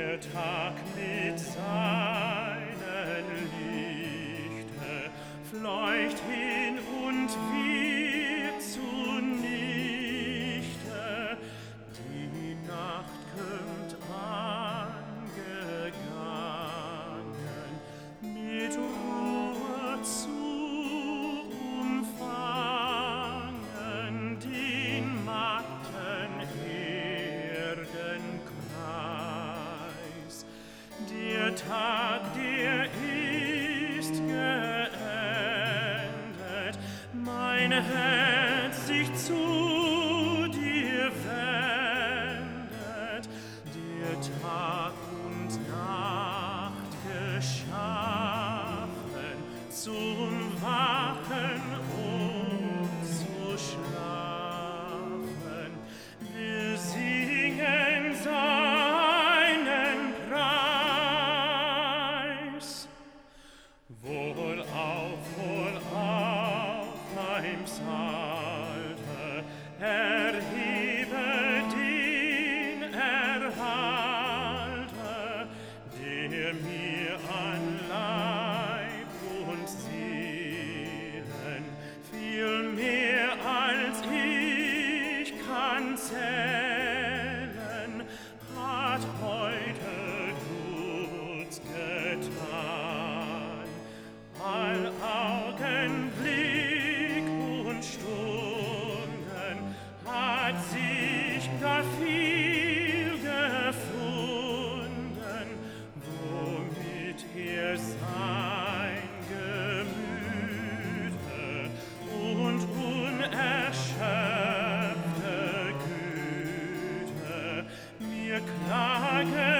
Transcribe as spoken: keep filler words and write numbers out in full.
Der Tag mit seinen Lichte fleucht hin und wird zunichte. Die Nacht kommt angegangen, mit Ruhe zu umfangen den matten Erdenkreis. Der Tag, der ist geendet, mein Herz sich zu dir wendet. Der Tag und Nacht geschaffen zum Wachen und zu schlafen. Wir singen seinen Preis. Wohlauf, wohlauf, mein Psalter, erhebe den Erhalter, der mir an Leib und Seelen viel mehr als ich kann zählen, hat heute gut getan. All Augenblick und Stunden hat sich gar viel gefunden, womit er sein Gemüte und unerschöpfte Güte mir klagen